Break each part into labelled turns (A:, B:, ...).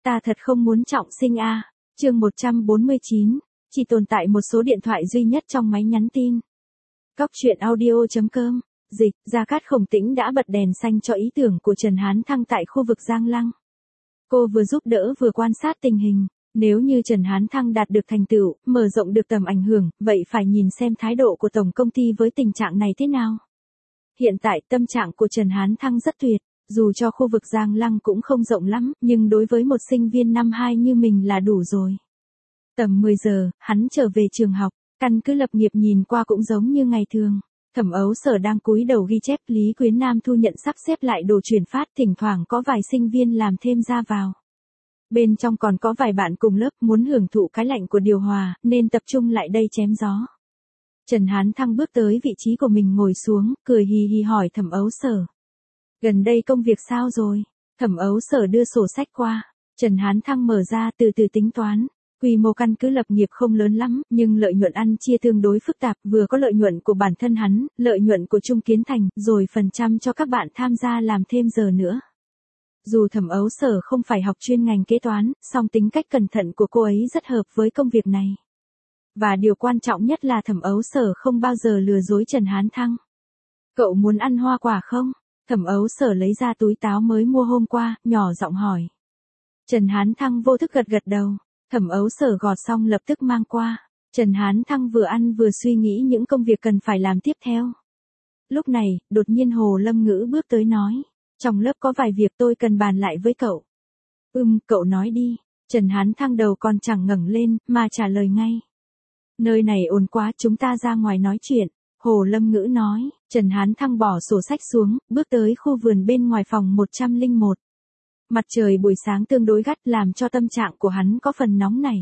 A: Ta thật không muốn trọng sinh a. Chương 149, chỉ tồn tại một số điện thoại duy nhất trong máy nhắn tin. Cóc truyện audio.com, dịch, Gia Cát Khổng Tĩnh đã bật đèn xanh cho ý tưởng của Trần Hán Thăng tại khu vực Giang Lăng. Cô vừa giúp đỡ vừa quan sát tình hình, nếu như Trần Hán Thăng đạt được thành tựu, mở rộng được tầm ảnh hưởng, vậy phải nhìn xem thái độ của tổng công ty với tình trạng này thế nào. Hiện tại tâm trạng của Trần Hán Thăng rất tuyệt, dù cho khu vực Giang Lăng cũng không rộng lắm, nhưng đối với một sinh viên năm 2 như mình là đủ rồi. Tầm 10 giờ, hắn trở về trường học, căn cứ lập nghiệp nhìn qua cũng giống như ngày thường. Thẩm Ấu Sở đang cúi đầu ghi chép, Lý Quyến Nam thu nhận sắp xếp lại đồ chuyển phát, thỉnh thoảng có vài sinh viên làm thêm ra vào. Bên trong còn có vài bạn cùng lớp muốn hưởng thụ cái lạnh của điều hòa, nên tập trung lại đây chém gió. Trần Hán Thăng bước tới vị trí của mình ngồi xuống, cười hì hì hỏi Thẩm Ấu Sở. Gần đây công việc sao rồi? Thẩm Ấu Sở đưa sổ sách qua. Trần Hán Thăng mở ra từ từ tính toán. Quy mô căn cứ lập nghiệp không lớn lắm, nhưng lợi nhuận ăn chia tương đối phức tạp, vừa có lợi nhuận của bản thân hắn, lợi nhuận của Trung Kiến Thành, rồi phần trăm cho các bạn tham gia làm thêm giờ nữa. Dù Thẩm Ấu Sở không phải học chuyên ngành kế toán, song tính cách cẩn thận của cô ấy rất hợp với công việc này. Và điều quan trọng nhất là Thẩm Ấu Sở không bao giờ lừa dối Trần Hán Thăng. Cậu muốn ăn hoa quả không? Thẩm Ấu Sở lấy ra túi táo mới mua hôm qua, nhỏ giọng hỏi. Trần Hán Thăng vô thức gật gật đầu. Thẩm Ấu Sở gọt xong lập tức mang qua. Trần Hán Thăng vừa ăn vừa suy nghĩ những công việc cần phải làm tiếp theo. Lúc này, đột nhiên Hồ Lâm Ngữ bước tới nói. Trong lớp có vài việc tôi cần bàn lại với cậu. Cậu nói đi. Trần Hán Thăng đầu còn chẳng ngẩng lên, mà trả lời ngay. Nơi này ồn quá, chúng ta ra ngoài nói chuyện. Hồ Lâm Ngữ nói. Trần Hán Thăng bỏ sổ sách xuống, bước tới khu vườn bên ngoài phòng 101. Mặt trời buổi sáng tương đối gắt làm cho tâm trạng của hắn có phần nóng nảy.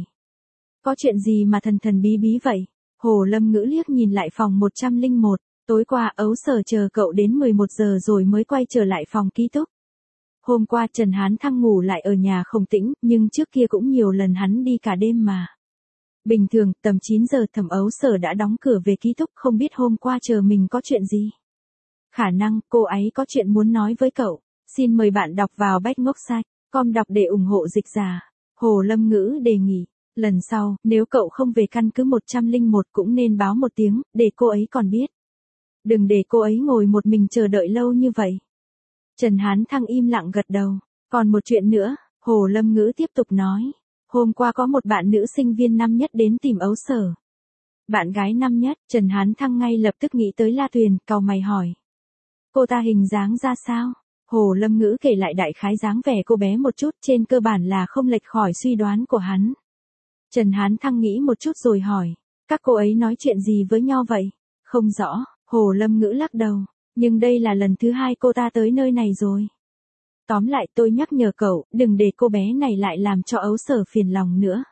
A: Có chuyện gì mà thần thần bí bí vậy? Hồ Lâm Ngữ liếc nhìn lại phòng 101. Tối qua Ấu Sở chờ cậu đến 11 giờ rồi mới quay trở lại phòng ký túc. Hôm qua Trần Hán Thăng ngủ lại ở nhà Khổng Tĩnh, nhưng trước kia cũng nhiều lần hắn đi cả đêm mà. Bình thường, tầm 9 giờ Thẩm Ấu Sở đã đóng cửa về ký túc, không biết hôm qua chờ mình có chuyện gì. Khả năng cô ấy có chuyện muốn nói với cậu. Xin mời bạn đọc vào backngốc.com đọc để ủng hộ dịch giả. Hồ Lâm Ngữ đề nghị, lần sau, nếu cậu không về căn cứ 101 cũng nên báo một tiếng, để cô ấy còn biết. Đừng để cô ấy ngồi một mình chờ đợi lâu như vậy. Trần Hán Thăng im lặng gật đầu. Còn một chuyện nữa, Hồ Lâm Ngữ tiếp tục nói. Hôm qua có một bạn nữ sinh viên năm nhất đến tìm Ấu Sở. Bạn gái năm nhất, Trần Hán Thăng ngay lập tức nghĩ tới La Tuyền, cau mày hỏi. Cô ta hình dáng ra sao? Hồ Lâm Ngữ kể lại đại khái dáng vẻ cô bé một chút, trên cơ bản là không lệch khỏi suy đoán của hắn. Trần Hán Thăng nghĩ một chút rồi hỏi. Các cô ấy nói chuyện gì với nhau vậy? Không rõ, Hồ Lâm Ngữ lắc đầu. Nhưng đây là lần thứ 2 cô ta tới nơi này rồi. Tóm lại tôi nhắc nhở cậu, đừng để cô bé này lại làm cho Ấu Sở phiền lòng nữa.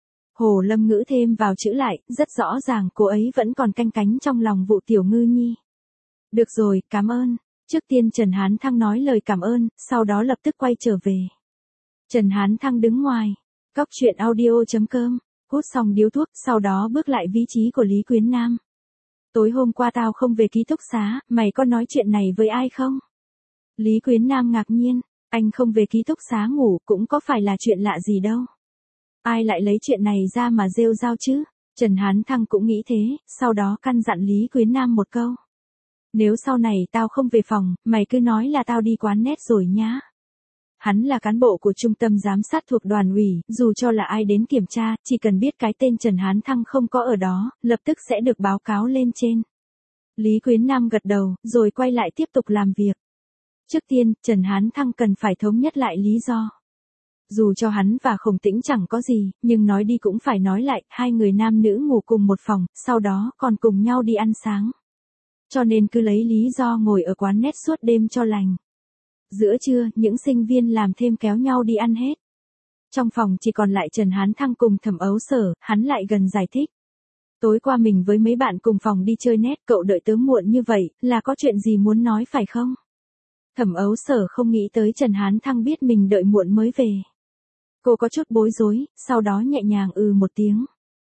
A: Hồ Lâm Ngữ thêm vào chữ lại, rất rõ ràng cô ấy vẫn còn canh cánh trong lòng vụ Tiểu Ngư Nhi. Được rồi, cảm ơn. Trước tiên Trần Hán Thăng nói lời cảm ơn, sau đó lập tức quay trở về. Trần Hán Thăng đứng ngoài. Cóc truyện audio.com, hút xong điếu thuốc, sau đó bước lại vị trí của Lý Quyến Nam. Tối hôm qua tao không về ký túc xá, mày có nói chuyện này với ai không? Lý Quyến Nam ngạc nhiên, anh không về ký túc xá ngủ cũng có phải là chuyện lạ gì đâu. Ai lại lấy chuyện này ra mà rêu rao chứ? Trần Hán Thăng cũng nghĩ thế, sau đó căn dặn Lý Quyến Nam một câu. Nếu sau này tao không về phòng, mày cứ nói là tao đi quán net rồi nhá. Hắn là cán bộ của trung tâm giám sát thuộc đoàn ủy, dù cho là ai đến kiểm tra, chỉ cần biết cái tên Trần Hán Thăng không có ở đó, lập tức sẽ được báo cáo lên trên. Lý Quyến Nam gật đầu, rồi quay lại tiếp tục làm việc. Trước tiên, Trần Hán Thăng cần phải thống nhất lại lý do. Dù cho hắn và Khổng Tĩnh chẳng có gì, nhưng nói đi cũng phải nói lại, hai người nam nữ ngủ cùng một phòng, sau đó còn cùng nhau đi ăn sáng. Cho nên cứ lấy lý do ngồi ở quán net suốt đêm cho lành. Giữa trưa, những sinh viên làm thêm kéo nhau đi ăn hết. Trong phòng chỉ còn lại Trần Hán Thăng cùng Thẩm Ấu Sở, hắn lại gần giải thích. Tối qua mình với mấy bạn cùng phòng đi chơi net, cậu đợi tớ muộn như vậy, là có chuyện gì muốn nói phải không? Thẩm Ấu Sở không nghĩ tới Trần Hán Thăng biết mình đợi muộn mới về. Cô có chút bối rối, sau đó nhẹ nhàng một tiếng.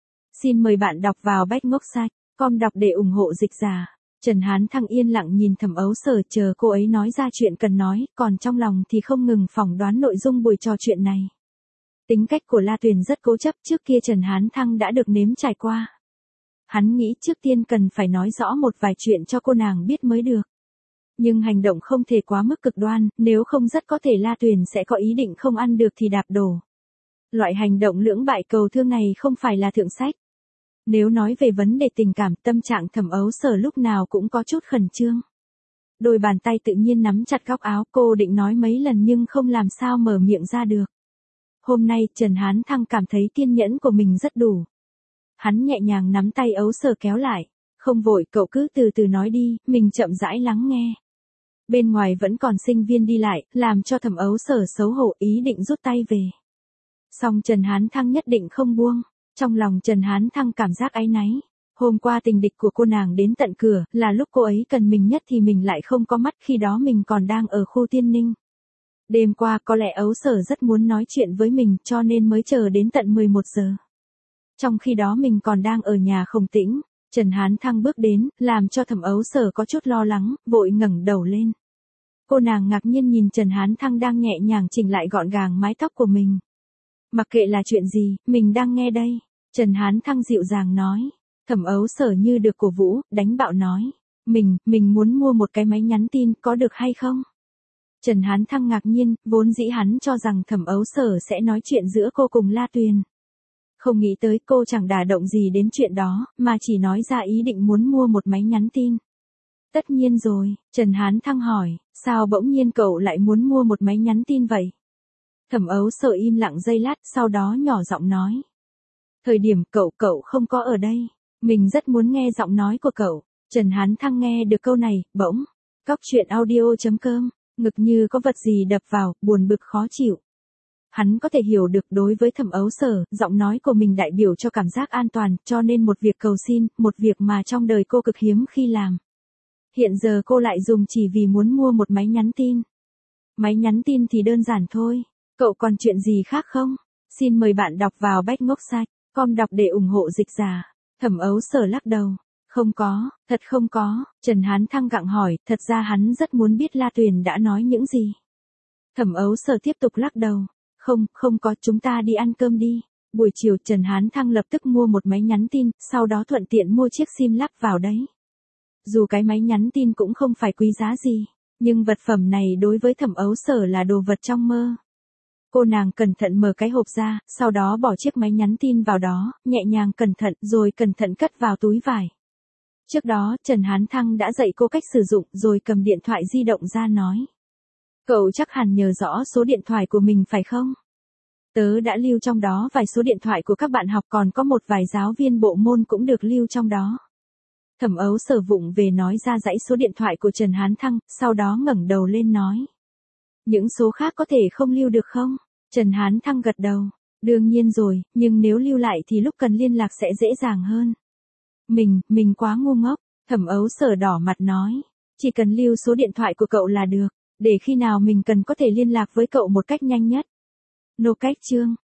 A: Xin mời bạn đọc vào backngốc.com đọc để ủng hộ dịch giả. Trần Hán Thăng yên lặng nhìn Thẩm Ấu Sở chờ cô ấy nói ra chuyện cần nói, còn trong lòng thì không ngừng phỏng đoán nội dung buổi trò chuyện này. Tính cách của La Tuyền rất cố chấp, trước kia Trần Hán Thăng đã được nếm trải qua. Hắn nghĩ trước tiên cần phải nói rõ một vài chuyện cho cô nàng biết mới được. Nhưng hành động không thể quá mức cực đoan, nếu không rất có thể La Tuyền sẽ có ý định không ăn được thì đạp đổ. Loại hành động lưỡng bại cầu thương này không phải là thượng sách. Nếu nói về vấn đề tình cảm, tâm trạng Thẩm Ấu Sở lúc nào cũng có chút khẩn trương. Đôi bàn tay tự nhiên nắm chặt góc áo, cô định nói mấy lần nhưng không làm sao mở miệng ra được. Hôm nay Trần Hán Thăng cảm thấy kiên nhẫn của mình rất đủ. Hắn nhẹ nhàng nắm tay Ấu Sở kéo lại. Không vội, cậu cứ từ từ nói đi, mình chậm rãi lắng nghe. Bên ngoài vẫn còn sinh viên đi lại, làm cho Thẩm Ấu Sở xấu hổ, ý định rút tay về. Song Trần Hán Thăng nhất định không buông. Trong lòng Trần Hán Thăng cảm giác áy náy. Hôm qua tình địch của cô nàng đến tận cửa, là lúc cô ấy cần mình nhất thì mình lại không có mắt, khi đó mình còn đang ở khu Tiên Ninh. Đêm qua có lẽ Ấu Sở rất muốn nói chuyện với mình cho nên mới chờ đến tận 11 giờ. Trong khi đó mình còn đang ở nhà Khổng Tĩnh, Trần Hán Thăng bước đến, làm cho Thẩm Ấu Sở có chút lo lắng, vội ngẩng đầu lên. Cô nàng ngạc nhiên nhìn Trần Hán Thăng đang nhẹ nhàng chỉnh lại gọn gàng mái tóc của mình. Mặc kệ là chuyện gì, mình đang nghe đây. Trần Hán Thăng dịu dàng nói. Thẩm Ấu Sở như được cổ vũ, đánh bạo nói. Mình muốn mua một cái máy nhắn tin, có được hay không? Trần Hán Thăng ngạc nhiên, vốn dĩ hắn cho rằng Thẩm Ấu Sở sẽ nói chuyện giữa cô cùng La Tuyền. Không nghĩ tới cô chẳng đả động gì đến chuyện đó, mà chỉ nói ra ý định muốn mua một máy nhắn tin. Tất nhiên rồi, Trần Hán Thăng hỏi, sao bỗng nhiên cậu lại muốn mua một máy nhắn tin vậy? Thẩm Ấu Sở im lặng giây lát, sau đó nhỏ giọng nói. Thời điểm cậu không có ở đây, mình rất muốn nghe giọng nói của cậu. Trần Hán Thăng nghe được câu này, bỗng, Cóc Truyện Audio.com, ngực như có vật gì đập vào, buồn bực khó chịu. Hắn có thể hiểu được đối với Thẩm Ấu Sở, giọng nói của mình đại biểu cho cảm giác an toàn, cho nên một việc cầu xin, một việc mà trong đời cô cực hiếm khi làm. Hiện giờ cô lại dùng chỉ vì muốn mua một máy nhắn tin. Máy nhắn tin thì đơn giản thôi, cậu còn chuyện gì khác không? Xin mời bạn đọc vào bách-ngốc-site.com đọc để ủng hộ dịch giả. Thẩm Ấu Sở lắc đầu. Không có, thật không có. Trần Hán Thăng gặng hỏi, thật ra hắn rất muốn biết La Tuyền đã nói những gì. Thẩm Ấu Sở tiếp tục lắc đầu. Không có, chúng ta đi ăn cơm đi. Buổi chiều Trần Hán Thăng lập tức mua một máy nhắn tin, sau đó thuận tiện mua chiếc sim lắp vào đấy. Dù cái máy nhắn tin cũng không phải quý giá gì, nhưng vật phẩm này đối với Thẩm Ấu Sở là đồ vật trong mơ. Cô nàng cẩn thận mở cái hộp ra, sau đó bỏ chiếc máy nhắn tin vào đó, nhẹ nhàng cẩn thận rồi cẩn thận cất vào túi vải. Trước đó, Trần Hán Thăng đã dạy cô cách sử dụng rồi cầm điện thoại di động ra nói. Cậu chắc hẳn nhớ rõ số điện thoại của mình phải không? Tớ đã lưu trong đó vài số điện thoại của các bạn học, còn có một vài giáo viên bộ môn cũng được lưu trong đó. Thẩm Ấu Sở vụng về nói ra dãy số điện thoại của Trần Hán Thăng, sau đó ngẩng đầu lên nói. Những số khác có thể không lưu được không? Trần Hán Thăng gật đầu. Đương nhiên rồi, nhưng nếu lưu lại thì lúc cần liên lạc sẽ dễ dàng hơn. Mình quá ngu ngốc. Thẩm Ấu Sở đỏ mặt nói. Chỉ cần lưu số điện thoại của cậu là được, để khi nào mình cần có thể liên lạc với cậu một cách nhanh nhất. Nô Cách Chương.